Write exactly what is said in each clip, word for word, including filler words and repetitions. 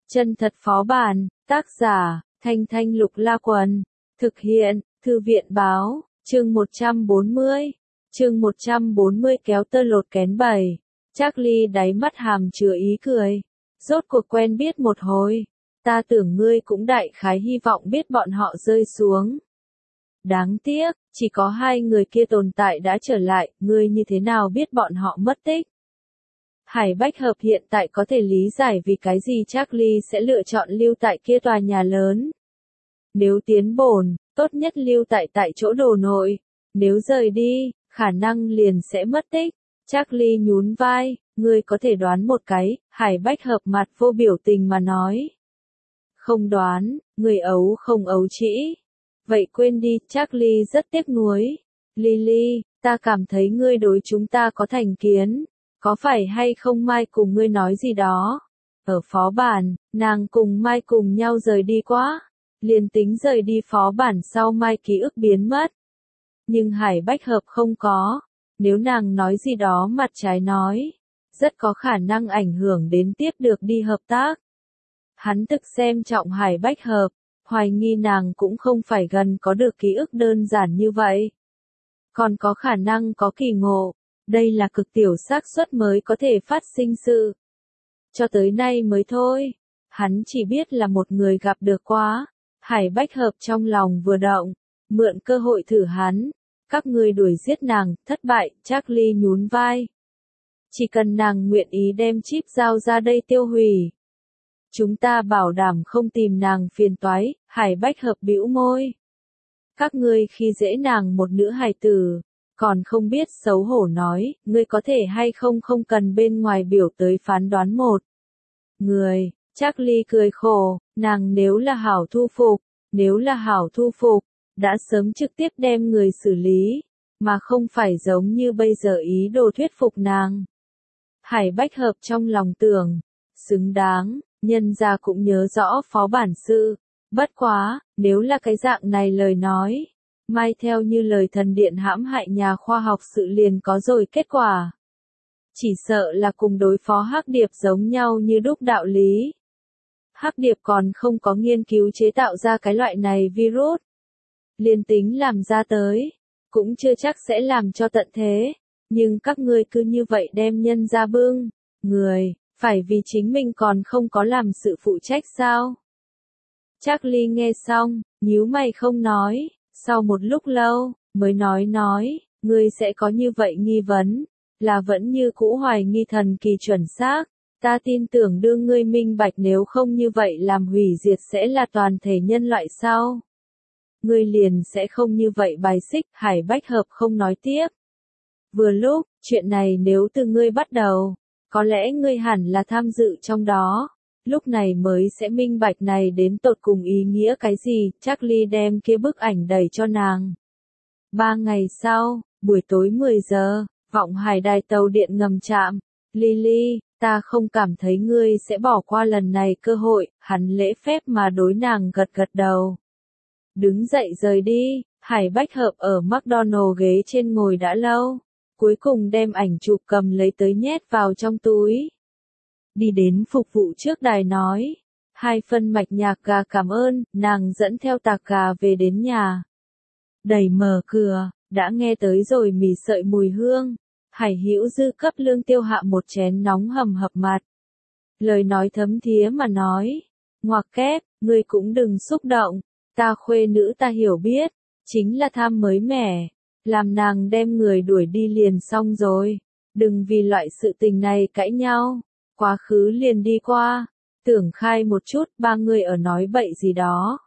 Chân thật phó bản, tác giả, Thanh Thanh Lục La Quần, thực hiện, Thư viện báo, chương một trăm bốn mươi, chương một trăm bốn mươi kéo tơ lột kén bầy. Charlie đáy mắt hàm chứa ý cười. Rốt cuộc quen biết một hồi, ta tưởng ngươi cũng đại khái hy vọng biết bọn họ rơi xuống. Đáng tiếc, chỉ có hai người kia tồn tại đã trở lại, ngươi như thế nào biết bọn họ mất tích? Hải Bách Hợp hiện tại có thể lý giải vì cái gì Charlie sẽ lựa chọn lưu tại kia tòa nhà lớn. Nếu tiến bổn, tốt nhất lưu tại tại chỗ đồ nội. Nếu rời đi, khả năng liền sẽ mất tích. Charlie nhún vai, ngươi có thể đoán một cái, Hải Bách Hợp mặt vô biểu tình mà nói. Không đoán, người ấu không ấu trĩ. Vậy quên đi, Charlie rất tiếc nuối. Lily, ta cảm thấy ngươi đối chúng ta có thành kiến. Có phải hay không Mai cùng ngươi nói gì đó? Ở phó bản, nàng cùng Mai cùng nhau rời đi quá. Liền tính rời đi phó bản sau Mai ký ức biến mất. Nhưng Hải Bách Hợp không có. Nếu nàng nói gì đó mặt trái nói, rất có khả năng ảnh hưởng đến tiếp được đi hợp tác. Hắn thực xem trọng Hải Bách Hợp, hoài nghi nàng cũng không phải gần có được ký ức đơn giản như vậy. Còn có khả năng có kỳ ngộ, đây là cực tiểu xác suất mới có thể phát sinh sự. Cho tới nay mới thôi, hắn chỉ biết là một người gặp được quá. Hải Bách Hợp trong lòng vừa động, mượn cơ hội thử hắn. Các ngươi đuổi giết nàng, thất bại, Charlie nhún vai. Chỉ cần nàng nguyện ý đem chip giao ra đây tiêu hủy. Chúng ta bảo đảm không tìm nàng phiền toái, Hải Bách Hợp bĩu môi. Các ngươi khi dễ nàng một nữ hài tử, còn không biết xấu hổ nói, ngươi có thể hay không không cần bên ngoài biểu tới phán đoán một. Người, Charlie cười khổ, nàng nếu là hảo thu phục, nếu là hảo thu phục, đã sớm trực tiếp đem người xử lý, mà không phải giống như bây giờ ý đồ thuyết phục nàng. Hải Bách Hợp trong lòng tưởng, xứng đáng, nhân gia cũng nhớ rõ phó bản sự, bất quá, nếu là cái dạng này lời nói, mai theo như lời thần điện hãm hại nhà khoa học sự liền có rồi kết quả. Chỉ sợ là cùng đối phó Hắc Điệp giống nhau như đúc đạo lý. Hắc Điệp còn không có nghiên cứu chế tạo ra cái loại này virus. Liên tính làm ra tới, cũng chưa chắc sẽ làm cho tận thế, nhưng các ngươi cứ như vậy đem nhân ra bưng, người, phải vì chính mình còn không có làm sự phụ trách sao? Charlie nghe xong, nhíu mày không nói, sau một lúc lâu, mới nói nói, ngươi sẽ có như vậy nghi vấn, là vẫn như cũ hoài nghi thần kỳ chuẩn xác, ta tin tưởng đưa ngươi minh bạch nếu không như vậy làm hủy diệt sẽ là toàn thể nhân loại sao? Ngươi liền sẽ không như vậy bài xích, Hải Bách Hợp không nói tiếp. Vừa lúc, chuyện này nếu từ ngươi bắt đầu, có lẽ ngươi hẳn là tham dự trong đó, lúc này mới sẽ minh bạch này đến tột cùng ý nghĩa cái gì, Charlie đem kia bức ảnh đẩy cho nàng. Ba ngày sau, buổi tối mười giờ, vọng hải đài tàu điện ngầm trạm, Lily, ta không cảm thấy ngươi sẽ bỏ qua lần này cơ hội, hắn lễ phép mà đối nàng gật gật đầu. Đứng dậy rời đi, Hải Bách Hợp ở McDonald ghế trên ngồi đã lâu, cuối cùng đem ảnh chụp cầm lấy tới nhét vào trong túi. Đi đến phục vụ trước đài nói, hai phân mạch nhạc gà cảm ơn, nàng dẫn theo tạc gà về đến nhà. Đẩy mở cửa, đã nghe tới rồi mì sợi mùi hương, Hải Hữu Dư cấp Lương Tiêu Hạ một chén nóng hầm hập mặt. Lời nói thấm thía mà nói, ngoặc kép, ngươi cũng đừng xúc động. Ta khuê nữ ta hiểu biết, chính là tham mới mẻ, làm nàng đem người đuổi đi liền xong rồi, đừng vì loại sự tình này cãi nhau, quá khứ liền đi qua, tưởng khai một chút ba người ở nói bậy gì đó.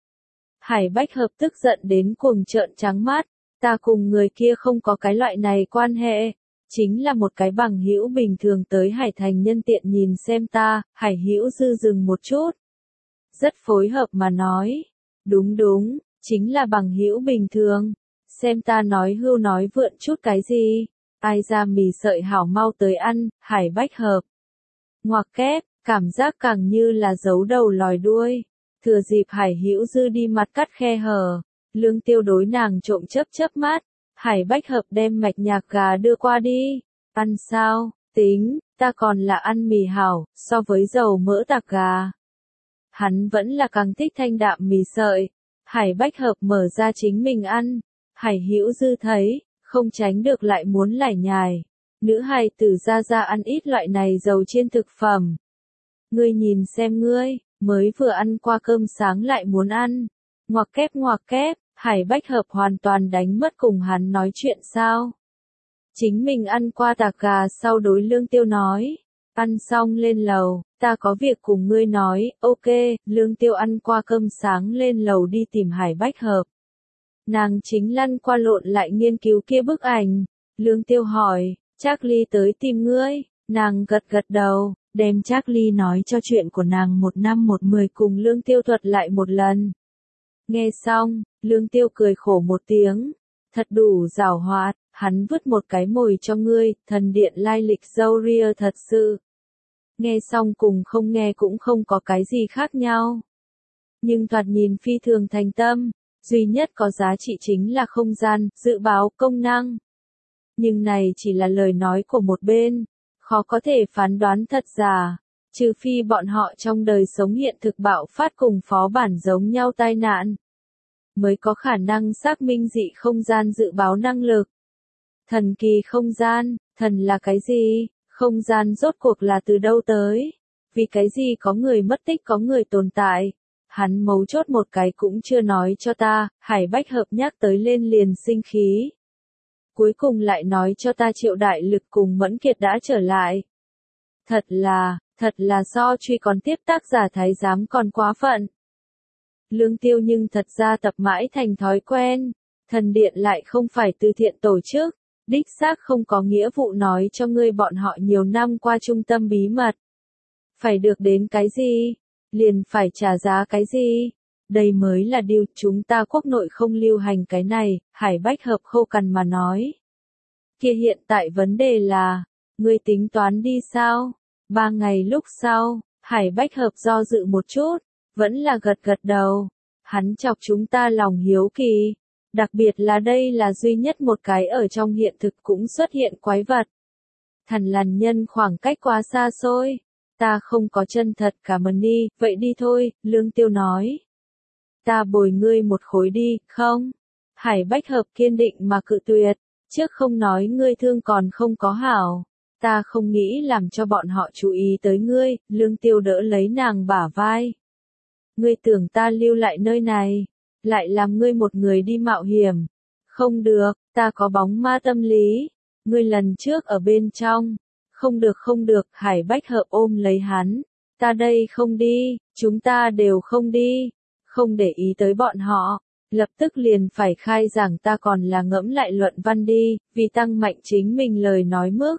Hải Bách Hợp tức giận đến cuồng trợn trắng mắt, ta cùng người kia không có cái loại này quan hệ, chính là một cái bằng hữu bình thường tới Hải Thành nhân tiện nhìn xem ta, Hải Hữu Dư dừng một chút. Rất phối hợp mà nói. Đúng đúng, chính là bằng hữu bình thường. Xem ta nói hưu nói vượn chút cái gì. Ai ra mì sợi hảo mau tới ăn, Hải Bách Hợp. Ngoặc kép, cảm giác càng như là giấu đầu lòi đuôi. Thừa dịp Hải Hữu Dư đi mặt cắt khe hở. Lương Tiêu đối nàng trộm chớp chớp mắt. Hải Bách Hợp đem mạch nhạc gà đưa qua đi. Ăn sao, tính, ta còn là ăn mì hảo, so với dầu mỡ tạc gà. hắn vẫn là càng thích thanh đạm mì sợi. Hải Bách Hợp mở ra chính mình ăn. Hải Hữu Dư thấy, không tránh được lại muốn lải nhải. Nữ hài tử ra ra ăn ít loại này dầu chiên thực phẩm. Ngươi nhìn xem ngươi, mới vừa ăn qua cơm sáng lại muốn ăn. Ngoặc kép ngoặc kép, Hải Bách Hợp hoàn toàn đánh mất cùng hắn nói chuyện sao. Chính mình ăn qua tạc gà sau đối Lương Tiêu nói. Ăn xong lên lầu, ta có việc cùng ngươi nói, ok, Lương Tiêu ăn qua cơm sáng lên lầu đi tìm Hải Bách Hợp. Nàng chính lăn qua lộn lại nghiên cứu kia bức ảnh. Lương Tiêu hỏi, Charlie tới tìm ngươi, nàng gật gật đầu, đem Charlie nói cho chuyện của nàng một năm một mười cùng Lương Tiêu thuật lại một lần. Nghe xong, Lương Tiêu cười khổ một tiếng, thật đủ giảo hoạt, hắn vứt một cái mồi cho ngươi, thần điện lai lịch dâu ria thật sự. Nghe xong cùng không nghe cũng không có cái gì khác nhau. Nhưng thoạt nhìn phi thường thành tâm, duy nhất có giá trị chính là không gian, dự báo, công năng. Nhưng này chỉ là lời nói của một bên, khó có thể phán đoán thật giả, trừ phi bọn họ trong đời sống hiện thực bạo phát cùng phó bản giống nhau tai nạn, mới có khả năng xác minh dị không gian dự báo năng lực. Thần kỳ không gian, thần là cái gì? Không gian rốt cuộc là từ đâu tới? Vì cái gì có người mất tích có người tồn tại? Hắn mấu chốt một cái cũng chưa nói cho ta, Hải Bách Hợp nhắc tới lên liền sinh khí. Cuối cùng lại nói cho ta Triệu Đại Lực cùng Mẫn Kiệt đã trở lại. Thật là, thật là do truy còn tiếp tác giả thái giám còn quá phận. Lương Tiêu nhưng thật ra tập mãi thành thói quen, thần điện lại không phải từ thiện tổ chức, đích xác không có nghĩa vụ nói cho ngươi bọn họ nhiều năm qua trung tâm bí mật. Phải được đến cái gì? Liền phải trả giá cái gì? Đây mới là điều chúng ta quốc nội không lưu hành cái này, Hải Bách Hợp khô cằn mà nói. Kia hiện tại vấn đề là, ngươi tính toán đi sao? Ba ngày lúc sau, Hải Bách Hợp do dự một chút, vẫn là gật gật đầu. Hắn chọc chúng ta lòng hiếu kỳ. Đặc biệt là đây là duy nhất một cái ở trong hiện thực cũng xuất hiện quái vật. Thần lằn nhân khoảng cách quá xa xôi. Ta không có chân thật cả mần đi, vậy đi thôi, Lương Tiêu nói. Ta bồi ngươi một khối đi, không? Hải Bách Hợp kiên định mà cự tuyệt, trước không nói ngươi thương còn không có hảo. Ta không nghĩ làm cho bọn họ chú ý tới ngươi, Lương Tiêu đỡ lấy nàng bả vai. Ngươi tưởng ta lưu lại nơi này, lại làm ngươi một người đi mạo hiểm. Không được, ta có bóng ma tâm lý. Ngươi lần trước ở bên trong. Không được không được, Hải Bách Hợp ôm lấy hắn. Ta đây không đi, chúng ta đều không đi. Không để ý tới bọn họ. Lập tức liền phải khai giảng ta còn là ngẫm lại luận văn đi, vì tăng mạnh chính mình lời nói mức.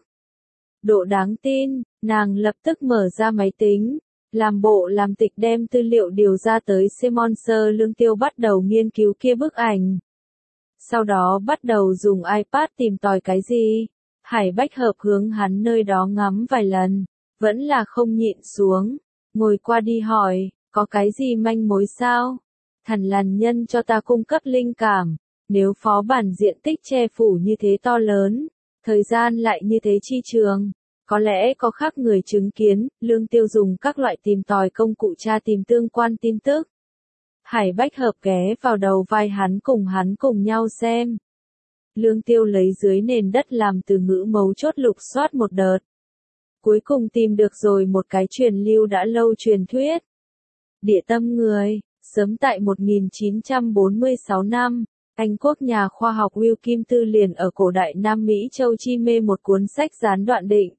Độ đáng tin, nàng lập tức mở ra máy tính. Làm bộ làm tịch đem tư liệu điều ra tới Simonser Lương Tiêu bắt đầu nghiên cứu kia bức ảnh. Sau đó bắt đầu dùng iPad tìm tòi cái gì. Hải Bách Hợp hướng hắn nơi đó ngắm vài lần, vẫn là không nhịn xuống, ngồi qua đi hỏi, có cái gì manh mối sao? Thần lằn nhân cho ta cung cấp linh cảm, nếu phó bản diện tích che phủ như thế to lớn, thời gian lại như thế chi trường. Có lẽ có khác người chứng kiến, Lương Tiêu dùng các loại tìm tòi công cụ tra tìm tương quan tin tức. Hải Bách Hợp ghé vào đầu vai hắn cùng hắn cùng nhau xem. Lương Tiêu lấy dưới nền đất làm từ ngữ mấu chốt lục soát một đợt. Cuối cùng tìm được rồi một cái truyền lưu đã lâu truyền thuyết. Địa tâm người, sớm tại một nghìn chín trăm bốn mươi sáu năm, Anh quốc nhà khoa học Will Kim Tư liền ở cổ đại Nam Mỹ châu Chi mê một cuốn sách gián đoạn định.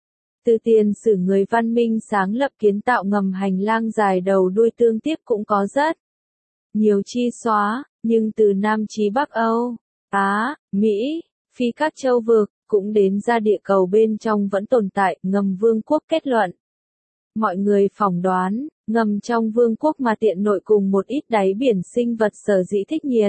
Từ tiền sử người văn minh sáng lập kiến tạo ngầm hành lang dài đầu đuôi tương tiếp cũng có rất nhiều chi xóa, nhưng từ Nam chí Bắc Âu, Á, Mỹ, Phi các châu vực, cũng đến ra địa cầu bên trong vẫn tồn tại, ngầm vương quốc kết luận. Mọi người phỏng đoán, ngầm trong vương quốc mà tiện nội cùng một ít đáy biển sinh vật sở dĩ thích nhiệt.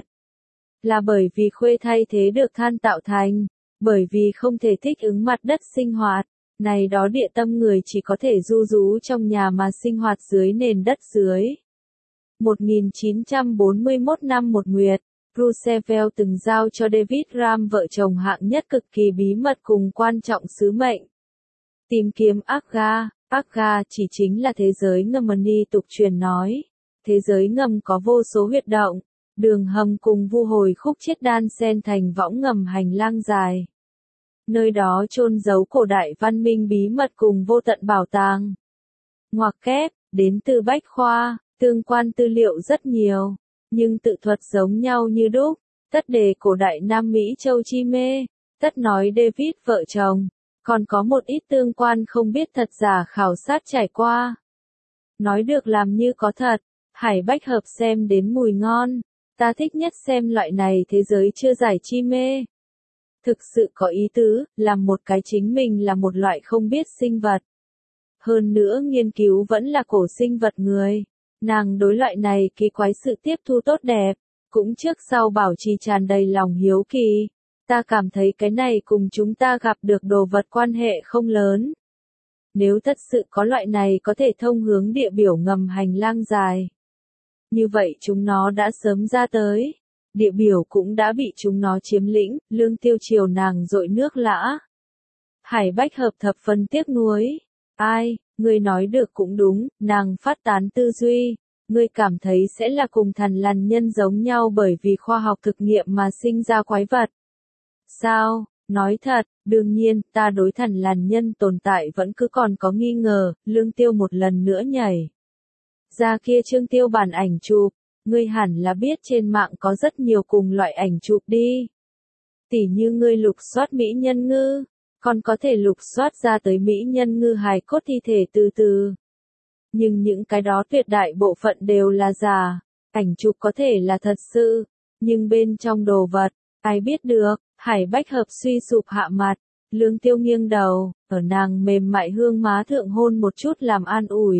Là bởi vì khuê thay thế được than tạo thành, bởi vì không thể thích ứng mặt đất sinh hoạt. Này đó địa tâm người chỉ có thể du rú trong nhà mà sinh hoạt dưới nền đất dưới. một nghìn chín trăm bốn mươi mốt năm một nguyệt, Roosevelt từng giao cho David Ram vợ chồng hạng nhất cực kỳ bí mật cùng quan trọng sứ mệnh. Tìm kiếm Aga, Aga chỉ chính là thế giới ngầm ni tục truyền nói. Thế giới ngầm có vô số huyệt động, đường hầm cùng vu hồi khúc chiết đan xen thành võng ngầm hành lang dài. Nơi đó chôn giấu cổ đại văn minh bí mật cùng vô tận bảo tàng. Ngoặc kép, đến từ Bách Khoa, tương quan tư liệu rất nhiều, nhưng tự thuật giống nhau như đúc. Tất đề cổ đại Nam Mỹ châu chi mê, tất nói David vợ chồng, còn có một ít tương quan không biết thật giả khảo sát trải qua. Nói được làm như có thật, Hải Bách Hợp xem đến mùi ngon, ta thích nhất xem loại này thế giới chưa giải chi mê. Thực sự có ý tứ, làm một cái chính mình là một loại không biết sinh vật. Hơn nữa nghiên cứu vẫn là cổ sinh vật người. Nàng đối loại này kỳ quái sự tiếp thu tốt đẹp, cũng trước sau bảo trì tràn đầy lòng hiếu kỳ. Ta cảm thấy cái này cùng chúng ta gặp được đồ vật quan hệ không lớn. Nếu thật sự có loại này có thể thông hướng địa biểu ngầm hành lang dài. Như vậy chúng nó đã sớm ra tới. Địa biểu cũng đã bị chúng nó chiếm lĩnh, Lương Tiêu chiều nàng dội nước lã. Hải Bách Hợp thập phần tiếc nuối. Ai, ngươi nói được cũng đúng, nàng phát tán tư duy. Ngươi cảm thấy sẽ là cùng thần lằn nhân giống nhau bởi vì khoa học thực nghiệm mà sinh ra quái vật. Sao, nói thật, đương nhiên, ta đối thần lằn nhân tồn tại vẫn cứ còn có nghi ngờ, Lương Tiêu một lần nữa nhảy. Ra kia trương tiêu bản ảnh chụp, ngươi hẳn là biết trên mạng có rất nhiều cùng loại ảnh chụp đi. Tỉ như ngươi lục soát mỹ nhân ngư, còn có thể lục soát ra tới mỹ nhân ngư hài cốt thi thể từ từ. Nhưng những cái đó tuyệt đại bộ phận đều là giả, ảnh chụp có thể là thật sự, nhưng bên trong đồ vật, ai biết được. Hải Bách Hợp suy sụp hạ mặt, Lương Tiêu nghiêng đầu, ở nàng mềm mại hương má thượng hôn một chút làm an ủi.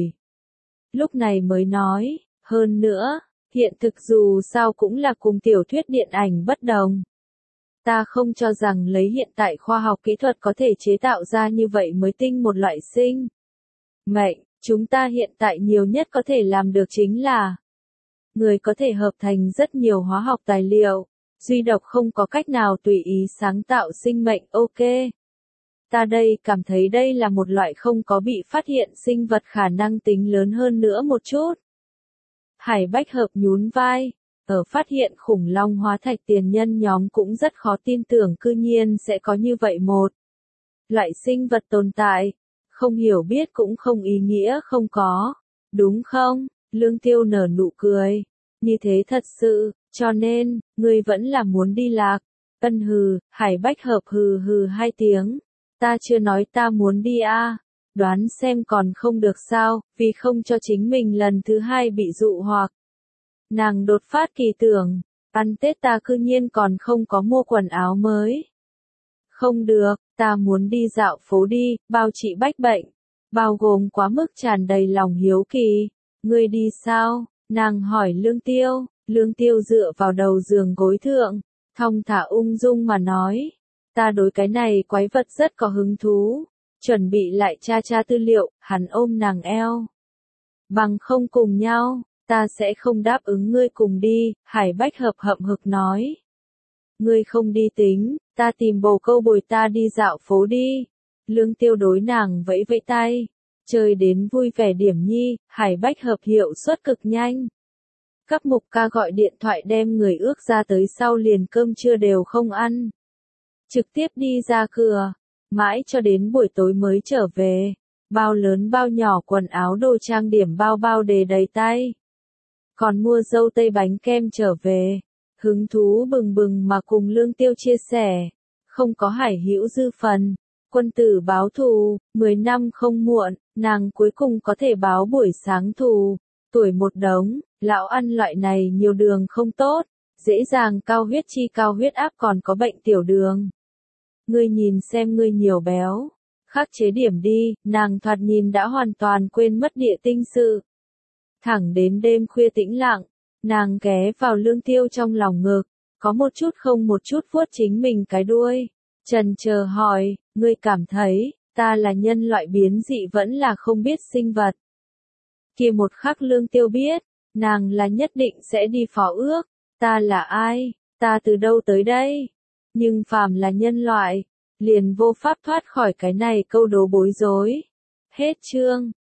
Lúc này mới nói, hơn nữa, hiện thực dù sao cũng là cùng tiểu thuyết điện ảnh bất đồng. Ta không cho rằng lấy hiện tại khoa học kỹ thuật có thể chế tạo ra như vậy mới tinh một loại sinh mệnh, chúng ta hiện tại nhiều nhất có thể làm được chính là người có thể hợp thành rất nhiều hóa học tài liệu. Duy độc không có cách nào tùy ý sáng tạo sinh mệnh, ok. Ta đây cảm thấy đây là một loại không có bị phát hiện sinh vật khả năng tính lớn hơn nữa một chút. Hải Bách Hợp nhún vai, ở phát hiện khủng long hóa thạch tiền nhân nhóm cũng rất khó tin tưởng cư nhiên sẽ có như vậy một loại sinh vật tồn tại, không hiểu biết cũng không ý nghĩa không có, đúng không? Lương Tiêu nở nụ cười, như thế thật sự. Cho nên, ngươi vẫn là muốn đi lạc. Ân hừ, Hải Bách Hợp hừ hừ hai tiếng. Ta chưa nói ta muốn đi a, à. Đoán xem còn không được sao, vì không cho chính mình lần thứ hai bị dụ hoặc. Nàng đột phát kỳ tưởng, ăn Tết ta cư nhiên còn không có mua quần áo mới. Không được, ta muốn đi dạo phố đi, bao trị bách bệnh. Bao gồm quá mức tràn đầy lòng hiếu kỳ. Ngươi đi sao? Nàng hỏi Lương Tiêu. Lương Tiêu dựa vào đầu giường gối thượng, thong thả ung dung mà nói, ta đối cái này quái vật rất có hứng thú, chuẩn bị lại tra tra tư liệu, hắn ôm nàng eo. Bằng không cùng nhau, ta sẽ không đáp ứng ngươi cùng đi, Hải Bách Hợp hậm hực nói. Ngươi không đi tính, ta tìm bồ câu bồi ta đi dạo phố đi. Lương Tiêu đối nàng vẫy vẫy tay, chơi đến vui vẻ điểm nhi, Hải Bách Hợp hiệu suất cực nhanh. Cấp Mục Ca gọi điện thoại đem người ước ra tới sau liền cơm trưa đều không ăn. Trực tiếp đi ra cửa, mãi cho đến buổi tối mới trở về, bao lớn bao nhỏ quần áo đồ trang điểm bao bao đề đầy tay. Còn mua dâu tây bánh kem trở về, hứng thú bừng bừng mà cùng Lương Tiêu chia sẻ, không có Hải Hữu dư phần. Quân tử báo thù, mười năm không muộn, nàng cuối cùng có thể báo buổi sáng thù. Tuổi một đống, lão ăn loại này nhiều đường không tốt, dễ dàng cao huyết chi cao huyết áp còn có bệnh tiểu đường. Ngươi nhìn xem ngươi nhiều béo, khắc chế điểm đi, nàng thoạt nhìn đã hoàn toàn quên mất địa tinh sự. Thẳng đến đêm khuya tĩnh lặng, nàng ghé vào Lương Tiêu trong lòng ngực, có một chút không một chút vuốt chính mình cái đuôi, chần chờ hỏi, ngươi cảm thấy, ta là nhân loại biến dị vẫn là không biết sinh vật. Kia một khắc Lương Tiêu biết, nàng là nhất định sẽ đi phó ước, ta là ai, ta từ đâu tới đây, nhưng phàm là nhân loại, liền vô pháp thoát khỏi cái này câu đố bối rối. Hết chương.